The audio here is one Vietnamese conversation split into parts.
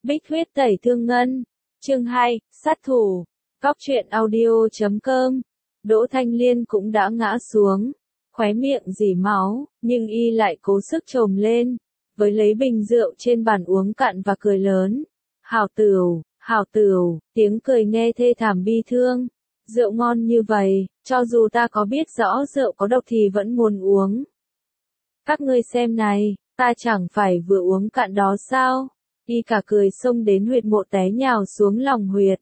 Bích huyết tẩy thương ngân. Chương 2, sát thủ. Góc truyện audio.com. Đỗ Thanh Liên cũng đã ngã xuống, khóe miệng rỉ máu, nhưng y lại cố sức trồm lên, với lấy bình rượu trên bàn uống cạn và cười lớn. Hảo tửu, tiếng cười nghe thê thảm bi thương. Rượu ngon như vậy, cho dù ta có biết rõ rượu có độc thì vẫn muốn uống. Các ngươi xem này, ta chẳng phải vừa uống cạn đó sao? Y cả cười xông đến huyệt mộ té nhào xuống lòng huyệt.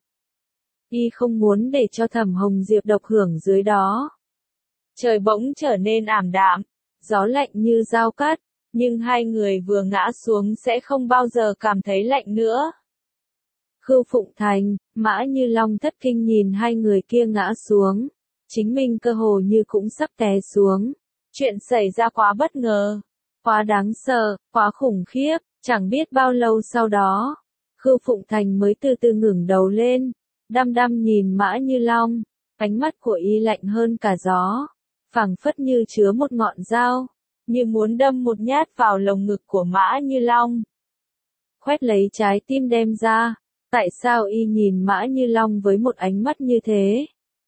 Y không muốn để cho Thẩm Hồng Diệp độc hưởng dưới đó. Trời bỗng trở nên ảm đạm, gió lạnh như dao cắt, nhưng hai người vừa ngã xuống sẽ không bao giờ cảm thấy lạnh nữa. Khưu Phụng Thành, Mã Như Long thất kinh nhìn hai người kia ngã xuống, chính mình cơ hồ như cũng sắp té xuống. Chuyện xảy ra quá bất ngờ, quá đáng sợ, quá khủng khiếp, chẳng biết bao lâu sau đó, Khưu Phụng Thành mới từ từ ngẩng đầu lên, đăm đăm nhìn Mã Như Long, ánh mắt của y lạnh hơn cả gió, phảng phất như chứa một ngọn dao, như muốn đâm một nhát vào lồng ngực của Mã Như Long. Khoét lấy trái tim đem ra, tại sao y nhìn Mã Như Long với một ánh mắt như thế?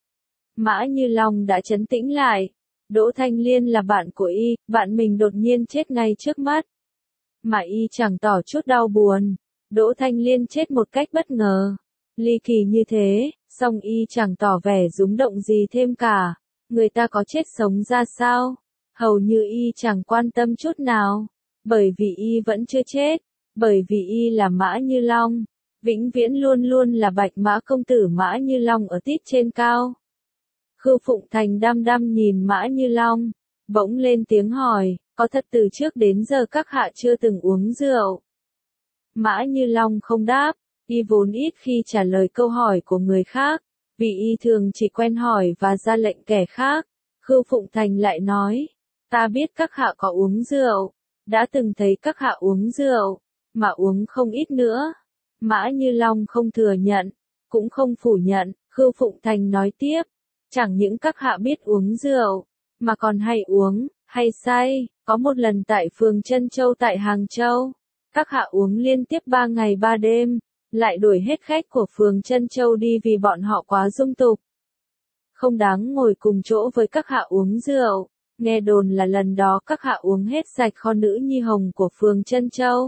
Mã Như Long đã trấn tĩnh lại, Đỗ Thanh Liên là bạn của y, bạn mình đột nhiên chết ngay trước mắt. Mà y chẳng tỏ chút đau buồn, Đỗ Thanh Liên chết một cách bất ngờ, ly kỳ như thế, song y chẳng tỏ vẻ rúng động gì thêm cả. Người ta có chết sống ra sao? Hầu như y chẳng quan tâm chút nào, bởi vì y vẫn chưa chết, bởi vì y là Mã Như Long, vĩnh viễn luôn luôn là Bạch Mã công tử Mã Như Long ở tít trên cao. Khưu Phụng Thành đăm đăm nhìn Mã Như Long, bỗng lên tiếng hỏi, có thật từ trước đến giờ các hạ chưa từng uống rượu? Mã Như Long không đáp, y vốn ít khi trả lời câu hỏi của người khác, vì y thường chỉ quen hỏi và ra lệnh kẻ khác. Khưu Phụng Thành lại nói, ta biết các hạ có uống rượu, đã từng thấy các hạ uống rượu, mà uống không ít nữa. Mã Như Long không thừa nhận, cũng không phủ nhận, Khưu Phụng Thành nói tiếp, chẳng những các hạ biết uống rượu, mà còn hay uống, hay say, có một lần tại phường Trân Châu tại Hàng Châu, các hạ uống liên tiếp 3 ngày 3 đêm, lại đuổi hết khách của phường Trân Châu đi vì bọn họ quá dung tục. Không đáng ngồi cùng chỗ với các hạ uống rượu, nghe đồn là lần đó các hạ uống hết sạch kho nữ nhi hồng của phường Trân Châu.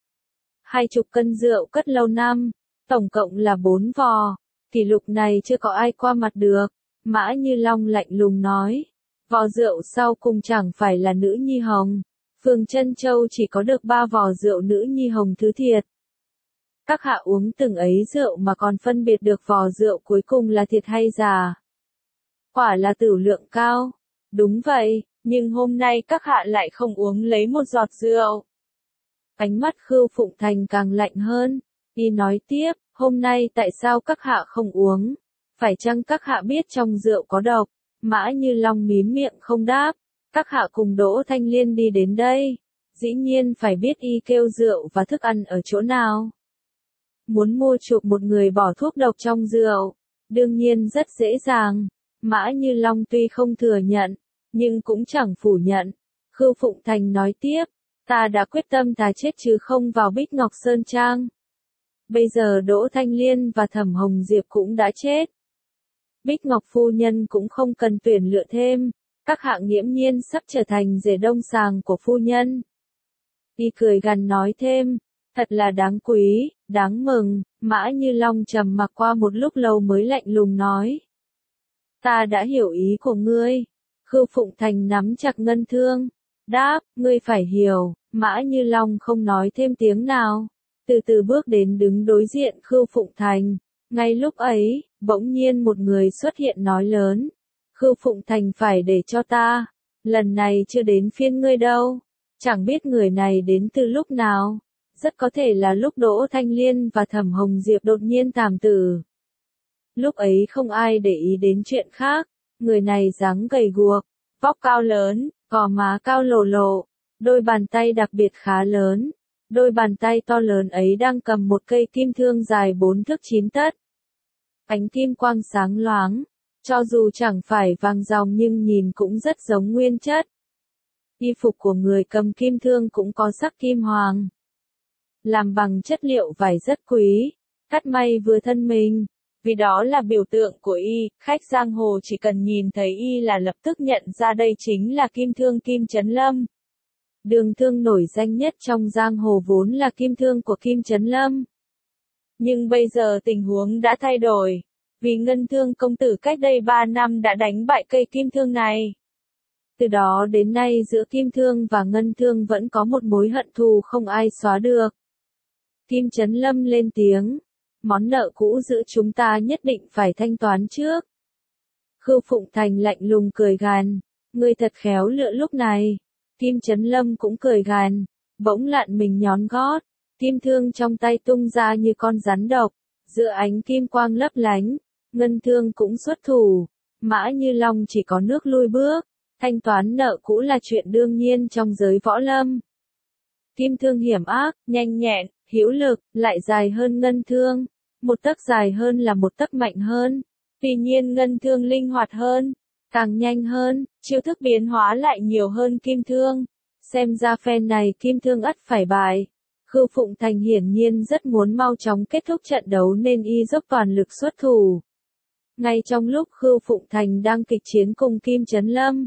20 cân rượu cất lâu năm, tổng cộng là 4 vò, kỷ lục này chưa có ai qua mặt được. Mã Như Long lạnh lùng nói, vò rượu sau cùng chẳng phải là nữ nhi hồng, phường Trân Châu chỉ có được 3 vò rượu nữ nhi hồng thứ thiệt. Các hạ uống từng ấy rượu mà còn phân biệt được vò rượu cuối cùng là thiệt hay giả. Quả là tửu lượng cao. Đúng vậy, nhưng hôm nay các hạ lại không uống lấy một giọt rượu. Ánh mắt Khưu Phụng Thành càng lạnh hơn, y nói tiếp, hôm nay tại sao các hạ không uống? Phải chăng các hạ biết trong rượu có độc? Mã Như Long mím miệng không đáp, các hạ cùng Đỗ Thanh Liên đi đến đây, dĩ nhiên phải biết y kêu rượu và thức ăn ở chỗ nào. Muốn mua chuộc một người bỏ thuốc độc trong rượu, đương nhiên rất dễ dàng. Mã Như Long tuy không thừa nhận, nhưng cũng chẳng phủ nhận. Khưu Phụng Thành nói tiếp, ta đã quyết tâm thà chết chứ không vào Bích Ngọc Sơn Trang. Bây giờ Đỗ Thanh Liên và Thẩm Hồng Diệp cũng đã chết. Bích Ngọc phu nhân cũng không cần tuyển lựa thêm, các hạ nghiễm nhiên sắp trở thành rể đông sàng của phu nhân. Y cười gằn nói thêm, thật là đáng quý, đáng mừng. Mã Như Long trầm mặc qua một lúc lâu mới lạnh lùng nói, ta đã hiểu ý của ngươi. Khưu Phụng Thành nắm chặt ngân thương, đáp, ngươi phải hiểu. Mã Như Long không nói thêm tiếng nào, từ từ bước đến đứng đối diện Khưu Phụng Thành. Ngay lúc ấy, bỗng nhiên một người xuất hiện nói lớn, Khưu Phụng Thành phải để cho ta, lần này chưa đến phiên ngươi đâu. Chẳng biết người này đến từ lúc nào, rất có thể là lúc Đỗ Thanh Liên và Thẩm Hồng Diệp đột nhiên thảm tử. Lúc ấy không ai để ý đến chuyện khác, người này dáng gầy guộc, vóc cao lớn, gò má cao lồ lộ, đôi bàn tay đặc biệt khá lớn. Đôi bàn tay to lớn ấy đang cầm một cây kim thương dài 4 thước 9 tấc. Ánh kim quang sáng loáng, cho dù chẳng phải vàng ròng nhưng nhìn cũng rất giống nguyên chất. Y phục của người cầm kim thương cũng có sắc kim hoàng. làm bằng chất liệu vải rất quý, cắt may vừa thân mình. Vì đó là biểu tượng của y, khách giang hồ chỉ cần nhìn thấy y là lập tức nhận ra đây chính là kim thương Kim Chấn Lâm. Đường thương nổi danh nhất trong giang hồ vốn là kim thương của Kim Chấn Lâm. Nhưng bây giờ tình huống đã thay đổi, vì ngân thương công tử cách đây 3 năm đã đánh bại cây kim thương này. Từ đó đến nay giữa kim thương và ngân thương vẫn có một mối hận thù không ai xóa được. Kim Chấn Lâm lên tiếng, món nợ cũ giữa chúng ta nhất định phải thanh toán trước. Khưu Phụng Thành lạnh lùng cười gằn, ngươi thật khéo lựa lúc này. Kim Chấn Lâm cũng cười gằn, bỗng lặn mình nhón gót, kim thương trong tay tung ra như con rắn độc, giữa ánh kim quang lấp lánh, ngân thương cũng xuất thủ, Mã Như Long chỉ có nước lui bước, thanh toán nợ cũ là chuyện đương nhiên trong giới võ lâm. Kim thương hiểm ác, nhanh nhẹn, hữu lực, lại dài hơn ngân thương, một tấc dài hơn là một tấc mạnh hơn, tuy nhiên ngân thương linh hoạt hơn, càng nhanh hơn, chiêu thức biến hóa lại nhiều hơn kim thương. Xem ra phen này kim thương ắt phải bại. Khưu Phụng Thành hiển nhiên rất muốn mau chóng kết thúc trận đấu nên y dốc toàn lực xuất thủ. Ngay trong lúc Khưu Phụng Thành đang kịch chiến cùng Kim Chấn Lâm,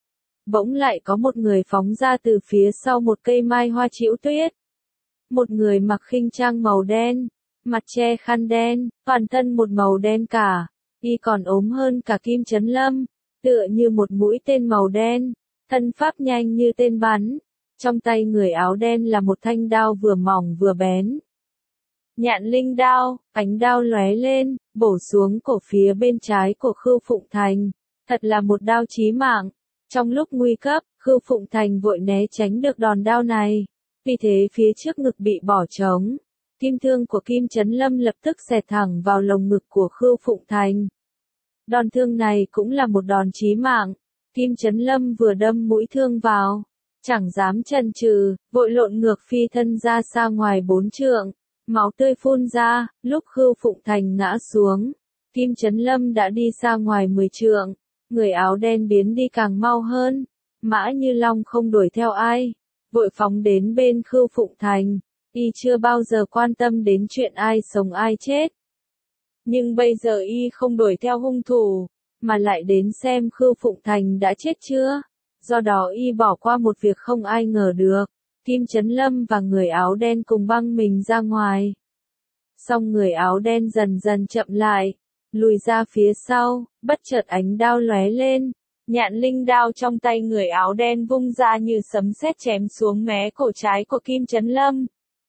bỗng lại có một người phóng ra từ phía sau một cây mai hoa trĩu tuyết. Một người mặc khinh trang màu đen, mặt che khăn đen, toàn thân một màu đen cả, y còn ốm hơn cả Kim Chấn Lâm, tựa như một mũi tên màu đen, thân pháp nhanh như tên bắn. Trong tay người áo đen là một thanh đao vừa mỏng vừa bén. Nhạn linh đao, ánh đao lóe lên, bổ xuống cổ phía bên trái của Khưu Phụng Thành. Thật là một đao chí mạng. Trong lúc nguy cấp, Khưu Phụng Thành vội né tránh được đòn đao này. Vì thế phía trước ngực bị bỏ trống. Kim thương của Kim Chấn Lâm lập tức xẹt thẳng vào lồng ngực của Khưu Phụng Thành. Đòn thương này cũng là một đòn chí mạng. Kim Chấn Lâm vừa đâm mũi thương vào, chẳng dám chần chừ, vội lộn ngược phi thân ra xa ngoài 4 trượng, máu tươi phun ra. Lúc Khưu Phụng Thành ngã xuống, Kim Chấn Lâm đã đi xa ngoài 10 trượng, người áo đen biến đi càng mau hơn. Mã Như Long không đuổi theo ai, vội phóng đến bên Khưu Phụng Thành. Y chưa bao giờ quan tâm đến chuyện ai sống ai chết. Nhưng bây giờ y không đuổi theo hung thủ, mà lại đến xem Khưu Phụng Thành đã chết chưa. Do đó y bỏ qua một việc không ai ngờ được. Kim Chấn Lâm và người áo đen cùng băng mình ra ngoài. Song người áo đen dần dần chậm lại, lùi ra phía sau, bất chợt ánh đao lóe lên. Nhạn linh đao trong tay người áo đen vung ra như sấm sét chém xuống mé cổ trái của Kim Chấn Lâm.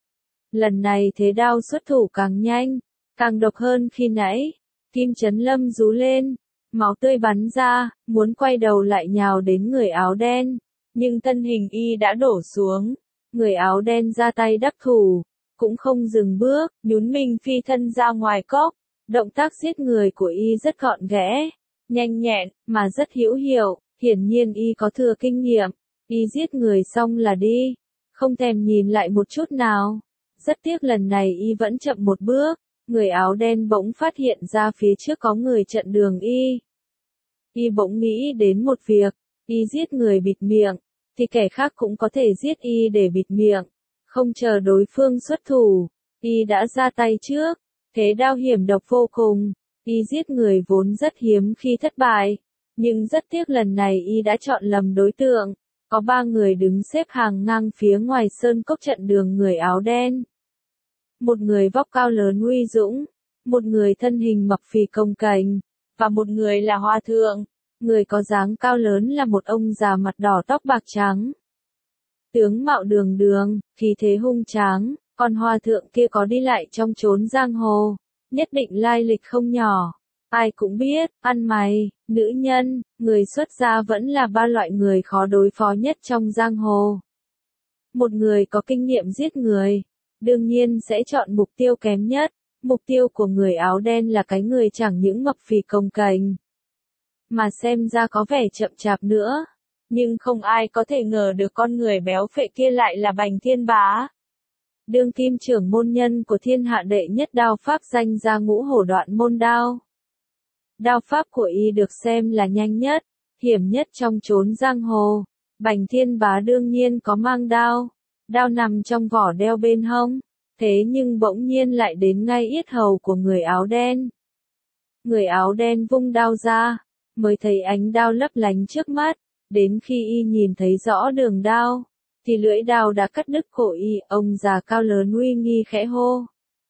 Lần này thế đao xuất thủ càng nhanh, càng độc hơn khi nãy. Kim Chấn Lâm rú lên, máu tươi bắn ra, muốn quay đầu lại nhào đến người áo đen, nhưng thân hình y đã đổ xuống. Người áo đen ra tay đắc thủ, cũng không dừng bước, nhún mình phi thân ra ngoài cốc. Động tác giết người của y rất gọn ghẽ, nhanh nhẹn, mà rất hữu hiệu, hiển nhiên y có thừa kinh nghiệm. Y giết người xong là đi, không thèm nhìn lại một chút nào. Rất tiếc lần này y vẫn chậm một bước. Người áo đen bỗng phát hiện ra phía trước có người chặn đường y. Y bỗng nghĩ đến một việc, y giết người bịt miệng, thì kẻ khác cũng có thể giết y để bịt miệng. Không chờ đối phương xuất thủ, y đã ra tay trước. Thế đao hiểm độc vô cùng, y giết người vốn rất hiếm khi thất bại. Nhưng rất tiếc lần này y đã chọn lầm đối tượng. Có 3 người đứng xếp hàng ngang phía ngoài sơn cốc chặn đường người áo đen. Một người vóc cao lớn uy dũng, một người thân hình mập phì cồng kềnh, và một người là hòa thượng. Người có dáng cao lớn là một ông già mặt đỏ tóc bạc trắng. Tướng mạo đường đường, khí thế hung tráng, còn hòa thượng kia có đi lại trong chốn giang hồ, nhất định lai lịch không nhỏ. Ai cũng biết, ăn mày, nữ nhân, người xuất gia vẫn là 3 loại người khó đối phó nhất trong giang hồ. Một người có kinh nghiệm giết người, đương nhiên sẽ chọn mục tiêu kém nhất. Mục tiêu của người áo đen là cái người chẳng những mập phì cồng kềnh, mà xem ra có vẻ chậm chạp nữa. Nhưng không ai có thể ngờ được con người béo phệ kia lại là Bành Thiên Bá. Đương kim trưởng môn nhân của thiên hạ đệ nhất đao pháp danh ra Ngũ Hổ Đoạn Môn Đao. Đao pháp của y được xem là nhanh nhất, hiểm nhất trong chốn giang hồ. Bành Thiên Bá đương nhiên có mang đao. Đao nằm trong vỏ đeo bên hông, Thế nhưng bỗng nhiên lại đến ngay yết hầu của người áo đen. Người áo đen vung đao ra, mới thấy ánh đao lấp lánh trước mắt, đến khi y nhìn thấy rõ đường đao, thì lưỡi đao đã cắt đứt cổ y, ông già cao lớn uy nghi khẽ hô.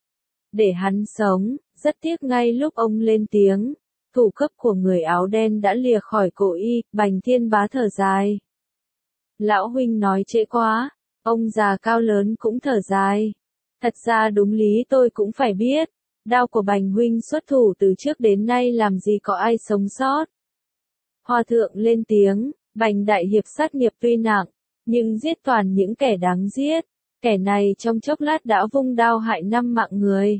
Để hắn sống, rất tiếc ngay lúc ông lên tiếng, thủ cấp của người áo đen đã lìa khỏi cổ y, Bành Thiên Bá thở dài. Lão huynh nói trễ quá, ông già cao lớn cũng thở dài. Thật ra đúng lý tôi cũng phải biết, đao của Bành huynh xuất thủ từ trước đến nay làm gì có ai sống sót. Hòa thượng lên tiếng, Bành đại hiệp sát nghiệp tuy nặng, nhưng giết toàn những kẻ đáng giết, kẻ này trong chốc lát đã vung đao hại 5 mạng người.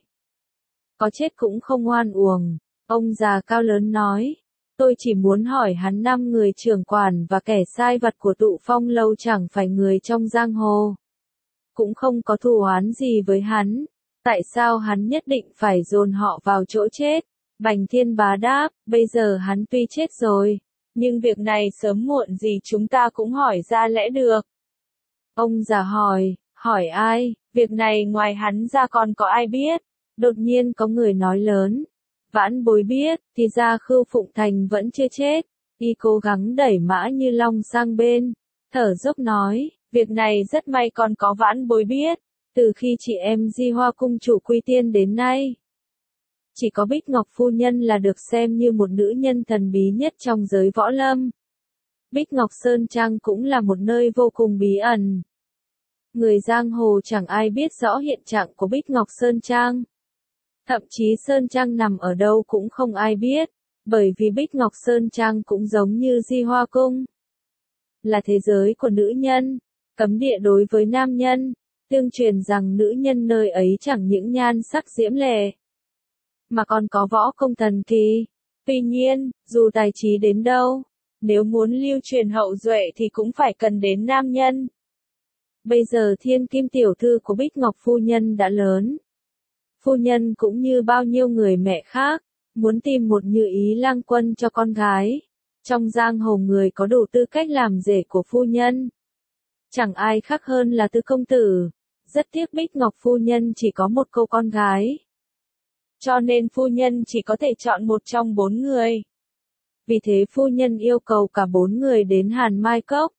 Có chết cũng không oan uổng, ông già cao lớn nói. Tôi chỉ muốn hỏi hắn 5 người trưởng quản và kẻ sai vặt của Tụ Phong lâu chẳng phải người trong giang hồ. Cũng không có thù oán gì với hắn. Tại sao hắn nhất định phải dồn họ vào chỗ chết? Bành Thiên Bá đáp, bây giờ hắn tuy chết rồi, nhưng việc này sớm muộn gì chúng ta cũng hỏi ra lẽ được. Ông già hỏi ai? Việc này ngoài hắn ra còn có ai biết? Đột nhiên có người nói lớn. Vãn Bối biết, thì ra Khưu Phụng Thành vẫn chưa chết. Y cố gắng đẩy Mã Như Long sang bên, thở dốc nói, việc này rất may còn có Vãn Bối biết. Từ khi chị em Di Hoa cung chủ quy tiên đến nay, chỉ có Bích Ngọc phu nhân là được xem như một nữ nhân thần bí nhất trong giới võ lâm. Bích Ngọc Sơn Trang cũng là một nơi vô cùng bí ẩn. Người giang hồ chẳng ai biết rõ hiện trạng của Bích Ngọc Sơn Trang. Thậm chí Sơn Trang nằm ở đâu cũng không ai biết, bởi vì Bích Ngọc Sơn Trang cũng giống như Di Hoa Cung. Là thế giới của nữ nhân, cấm địa đối với nam nhân, tương truyền rằng nữ nhân nơi ấy chẳng những nhan sắc diễm lệ, mà còn có võ công thần kỳ. Tuy nhiên, dù tài trí đến đâu, nếu muốn lưu truyền hậu duệ thì cũng phải cần đến nam nhân. Bây giờ Thiên Kim tiểu thư của Bích Ngọc phu nhân đã lớn. Phu nhân cũng như bao nhiêu người mẹ khác, muốn tìm một Như Ý lang quân cho con gái. Trong giang hồ người có đủ tư cách làm rể của phu nhân. Chẳng ai khác hơn là Tư công tử. Rất tiếc Bích Ngọc phu nhân chỉ có một cô con gái. Cho nên phu nhân chỉ có thể chọn một trong 4 người. Vì thế phu nhân yêu cầu cả 4 người đến Hàn Mai Cốc.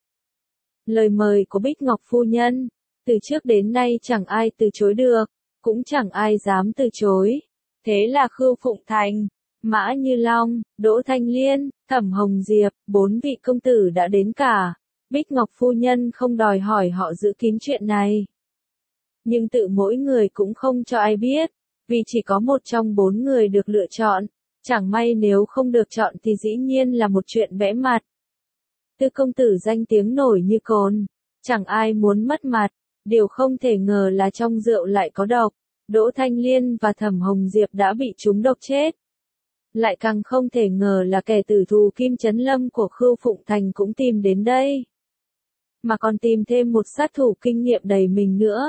Lời mời của Bích Ngọc phu nhân, từ trước đến nay chẳng ai từ chối được, cũng chẳng ai dám từ chối. Thế là Khưu Phụng Thành, Mã Như Long, Đỗ Thanh Liên, Thẩm Hồng Diệp, 4 vị công tử đã đến cả. Bích Ngọc phu nhân không đòi hỏi họ giữ kín chuyện này. Nhưng tự mỗi người cũng không cho ai biết, vì chỉ có một trong 4 người được lựa chọn. Chẳng may nếu không được chọn thì dĩ nhiên là một chuyện bẽ mặt. Tư công tử danh tiếng nổi như cồn, chẳng ai muốn mất mặt. Điều không thể ngờ là trong rượu lại có độc. Đỗ Thanh Liên và Thẩm Hồng Diệp đã bị trúng độc chết. Lại càng không thể ngờ là kẻ tử thù Kim Chấn Lâm của Khưu Phụng Thành cũng tìm đến đây. Mà còn tìm thêm một sát thủ kinh nghiệm đầy mình nữa.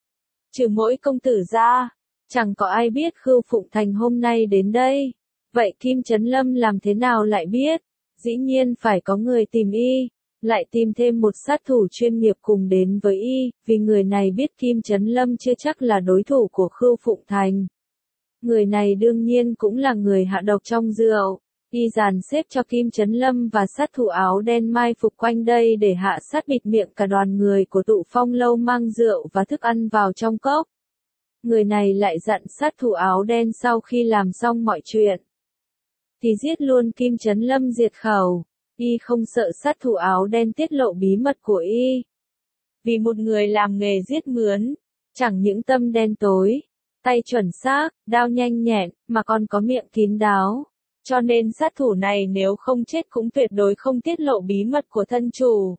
Trừ mỗi công tử ra, chẳng có ai biết Khưu Phụng Thành hôm nay đến đây. Vậy Kim Chấn Lâm làm thế nào lại biết? Dĩ nhiên phải có người tìm y. Lại tìm thêm một sát thủ chuyên nghiệp cùng đến với y, vì người này biết Kim Chấn Lâm chưa chắc là đối thủ của Khưu Phụng Thành. Người này đương nhiên cũng là người hạ độc trong rượu. Y dàn xếp cho Kim Chấn Lâm và sát thủ áo đen mai phục quanh đây để hạ sát bịt miệng cả đoàn người của Tụ Phong lâu mang rượu và thức ăn vào trong cốc. Người này lại dặn sát thủ áo đen sau khi làm xong mọi chuyện thì giết luôn Kim Chấn Lâm diệt khẩu. Y không sợ sát thủ áo đen tiết lộ bí mật của y. Vì một người làm nghề giết mướn, chẳng những tâm đen tối, tay chuẩn xác, đao nhanh nhẹn, mà còn có miệng kín đáo. Cho nên sát thủ này nếu không chết cũng tuyệt đối không tiết lộ bí mật của thân chủ.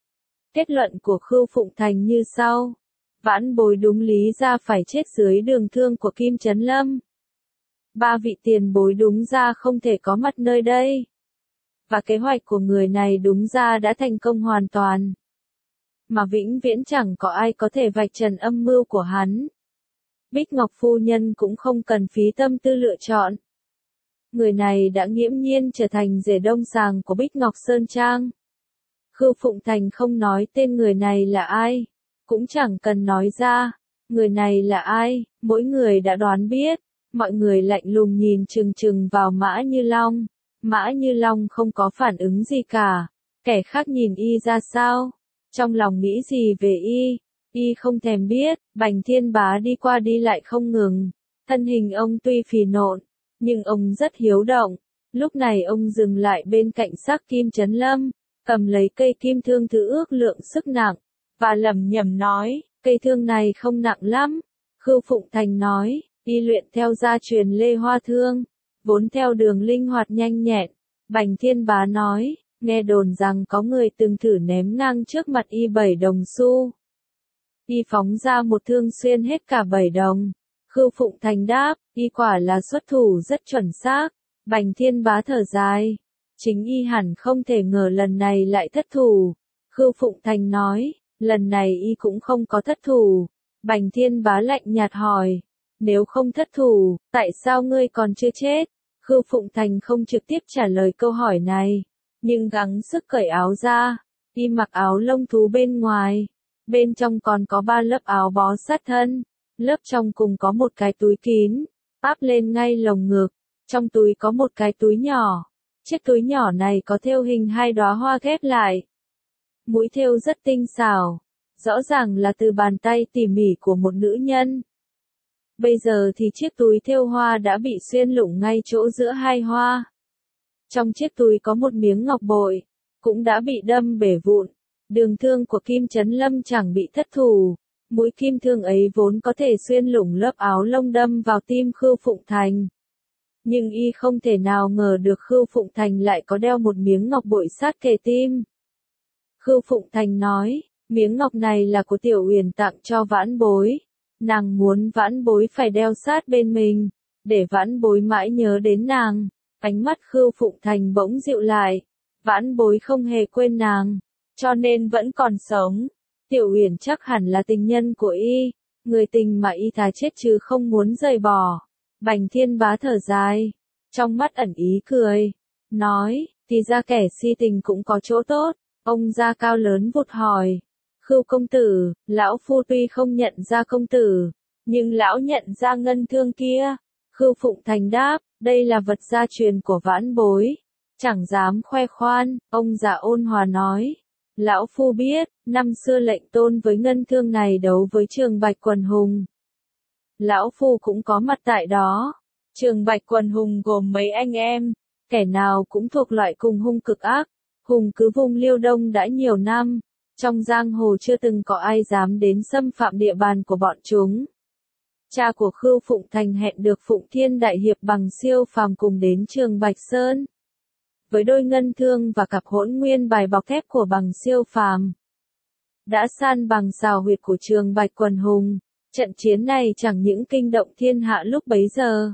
Kết luận của Khưu Phụng Thành như sau. Vãn Bối đúng lý ra phải chết dưới đường thương của Kim Chấn Lâm. 3 vị tiền bối đúng ra không thể có mặt nơi đây. Và kế hoạch của người này đúng ra đã thành công hoàn toàn. Mà vĩnh viễn chẳng có ai có thể vạch trần âm mưu của hắn. Bích Ngọc phu nhân cũng không cần phí tâm tư lựa chọn. Người này đã nghiễm nhiên trở thành rể đông sàng của Bích Ngọc Sơn Trang. Khưu Phụng Thành không nói tên người này là ai, cũng chẳng cần nói ra. Người này là ai? Mỗi người đã đoán biết. Mọi người lạnh lùng nhìn chừng chừng vào Mã Như Long. Mã Như Long không có phản ứng gì cả. Kẻ khác nhìn y ra sao? Trong lòng nghĩ gì về y? Y không thèm biết. Bành Thiên Bá đi qua đi lại không ngừng. Thân hình ông tuy phì nộn, nhưng ông rất hiếu động. Lúc này ông dừng lại bên cạnh xác Kim Chấn Lâm, cầm lấy cây kim thương thử ước lượng sức nặng, và lẩm nhẩm nói, cây thương này không nặng lắm. Khưu Phụng Thành nói, y luyện theo gia truyền Lê Hoa Thương, vốn theo đường linh hoạt nhanh nhẹn. Bành Thiên Bá nói, nghe đồn rằng có người từng thử ném ngang trước mặt y 7 đồng xu. Y phóng ra một thương xuyên hết cả 7 đồng. Khưu Phụng Thành đáp, y quả là xuất thủ rất chuẩn xác. Bành Thiên Bá thở dài. Chính y hẳn không thể ngờ lần này lại thất thủ. Khưu Phụng Thành nói, lần này y cũng không có thất thủ. Bành Thiên Bá lạnh nhạt hỏi, nếu không thất thủ, tại sao ngươi còn chưa chết? Khưu Phụng Thành không trực tiếp trả lời câu hỏi này, nhưng gắng sức cởi áo ra. Y mặc áo lông thú bên ngoài, bên trong còn có 3 lớp áo bó sát thân. Lớp trong cùng có một cái túi kín, áp lên ngay lồng ngực. Trong túi có một cái túi nhỏ. Chiếc túi nhỏ này có thêu hình 2 đóa hoa ghép lại. Mũi thêu rất tinh xảo, rõ ràng là từ bàn tay tỉ mỉ của một nữ nhân. Bây giờ thì chiếc túi thêu hoa đã bị xuyên lủng ngay chỗ giữa 2 hoa. Trong chiếc túi có một miếng ngọc bội, cũng đã bị đâm bể vụn. Đường thương của Kim Chấn Lâm chẳng bị thất thủ. Mũi kim thương ấy vốn có thể xuyên lủng lớp áo lông đâm vào tim Khưu Phụng Thành. Nhưng y không thể nào ngờ được Khưu Phụng Thành lại có đeo một miếng ngọc bội sát kề tim. Khưu Phụng Thành nói, miếng ngọc này là của Tiểu Uyển tặng cho Vãn Bối. Nàng muốn Vãn Bối phải đeo sát bên mình, để Vãn Bối mãi nhớ đến nàng. Ánh mắt Khưu Phụng Thành bỗng dịu lại. Vãn Bối không hề quên nàng, cho nên vẫn còn sống. Tiểu Uyển chắc hẳn là tình nhân của y, người tình mà y thà chết chứ không muốn rời bỏ. Bành Thiên Bá thở dài, trong mắt ẩn ý cười, nói, thì ra kẻ si tình cũng có chỗ tốt. Ông da cao lớn vụt hỏi, Khưu công tử, lão phu tuy không nhận ra công tử, nhưng lão nhận ra ngân thương kia. Khưu Phụng Thành đáp, đây là vật gia truyền của Vãn Bối, chẳng dám khoe khoan. Ông già ôn hòa nói, lão phu biết, năm xưa lệnh tôn với ngân thương này đấu với Trường Bạch Quần Hùng. Lão phu cũng có mặt tại đó. Trường Bạch Quần Hùng gồm mấy anh em, kẻ nào cũng thuộc loại cùng hung cực ác. Hùng cứ vùng Liêu Đông đã nhiều năm, trong giang hồ chưa từng có ai dám đến xâm phạm địa bàn của bọn chúng. Cha của Khưu Phụng Thành hẹn được Phụng Thiên Đại Hiệp bằng siêu phàm cùng đến Trường Bạch Sơn. Với đôi ngân thương và cặp hỗn nguyên bài bọc thép của bằng siêu phàm, đã san bằng xào huyệt của Trường Bạch Quần Hùng. Trận chiến này chẳng những kinh động thiên hạ lúc bấy giờ,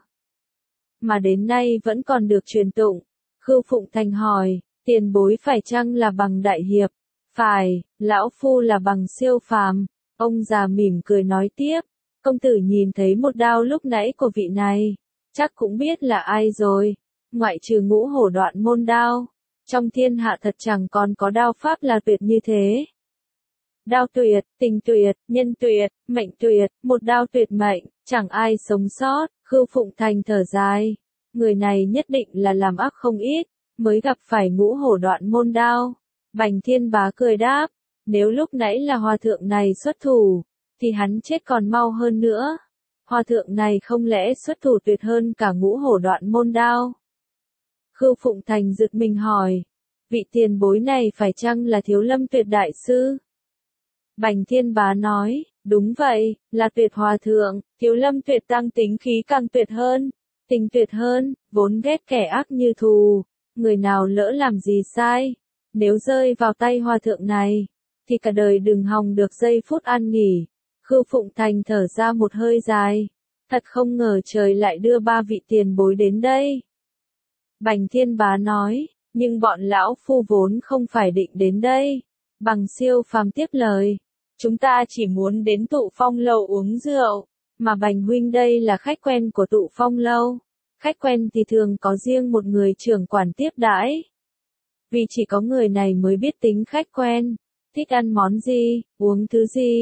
mà đến nay vẫn còn được truyền tụng. Khưu Phụng Thành hỏi, tiền bối phải chăng là bằng đại hiệp? Phải, lão phu là bằng siêu phàm. Ông già mỉm cười nói tiếp, công tử nhìn thấy một đao lúc nãy của vị này, chắc cũng biết là ai rồi. Ngoại trừ Ngũ Hổ Đoạn Môn đao, trong thiên hạ thật chẳng còn có đao pháp là tuyệt như thế. Đao tuyệt, tình tuyệt, nhân tuyệt, mệnh tuyệt, một đao tuyệt mệnh, chẳng ai sống sót. Khưu Phụng Thành thở dài, người này nhất định là làm ác không ít, mới gặp phải Ngũ Hổ Đoạn Môn đao. Bành Thiên Bá cười đáp, nếu lúc nãy là hòa thượng này xuất thủ, thì hắn chết còn mau hơn nữa. Hòa thượng này không lẽ xuất thủ tuyệt hơn cả Ngũ Hổ Đoạn Môn đao? Khưu Phụng Thành giật mình hỏi, vị tiền bối này phải chăng là Thiếu Lâm Tuyệt Đại Sư? Bành Thiên Bá nói, đúng vậy, là Tuyệt Hòa Thượng. Thiếu Lâm Tuyệt tăng tính khí càng tuyệt hơn, tình tuyệt hơn, vốn ghét kẻ ác như thù. Người nào lỡ làm gì sai, nếu rơi vào tay hòa thượng này, thì cả đời đừng hòng được giây phút an nghỉ. Khưu Phụng Thành thở ra một hơi dài, thật không ngờ trời lại đưa 3 vị tiền bối đến đây. Bành Thiên Bá nói, nhưng bọn lão phu vốn không phải định đến đây. Bằng siêu phàm tiếp lời, chúng ta chỉ muốn đến Tụ Phong Lâu uống rượu, mà Bành huynh đây là khách quen của Tụ Phong Lâu. Khách quen thì thường có riêng một người trưởng quản tiếp đãi. Vì chỉ có người này mới biết tính khách quen, thích ăn món gì, uống thứ gì,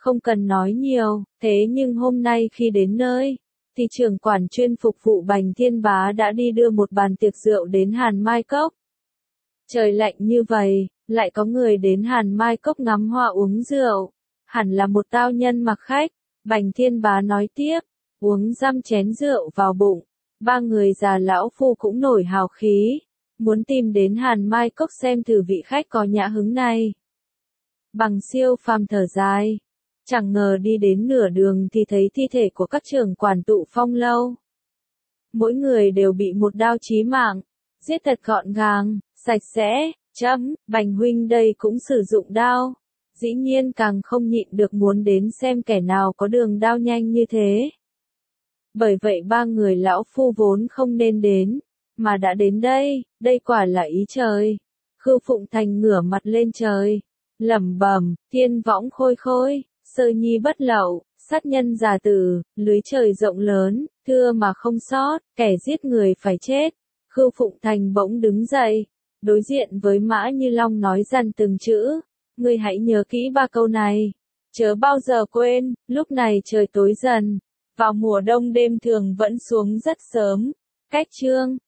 không cần nói nhiều, thế nhưng hôm nay khi đến nơi, thì trưởng quản chuyên phục vụ Bành Thiên Bá đã đi đưa một bàn tiệc rượu đến Hàn Mai Cốc. Trời lạnh như vậy, lại có người đến Hàn Mai Cốc ngắm hoa uống rượu, hẳn là một tao nhân mặc khách. Bành Thiên Bá nói tiếp, uống dăm chén rượu vào bụng, ba người già lão phu cũng nổi hào khí, muốn tìm đến Hàn Mai Cốc xem thử vị khách có nhã hứng này. Bằng Siêu Phàm thở dài, chẳng ngờ đi đến nửa đường thì thấy thi thể của các trưởng quản Tụ Phong lâu. Mỗi người đều bị một đao chí mạng, giết thật gọn gàng, sạch sẽ. Bành huynh đây cũng sử dụng đao, dĩ nhiên càng không nhịn được muốn đến xem kẻ nào có đường đao nhanh như thế. Bởi vậy ba người lão phu vốn không nên đến, mà đã đến đây, đây quả là ý trời. Khưu Phụng Thành ngửa mặt lên trời, lẩm bẩm, thiên võng khôi khôi, sơ nhi bất lậu, sát nhân già tử, lưới trời rộng lớn, thưa mà không sót, kẻ giết người phải chết. Khưu Phụng Thành bỗng đứng dậy, đối diện với Mã Như Long nói dằn từng chữ, ngươi hãy nhớ kỹ ba câu này, chớ bao giờ quên. Lúc này trời tối dần, vào mùa đông đêm thường vẫn xuống rất sớm. Cách chương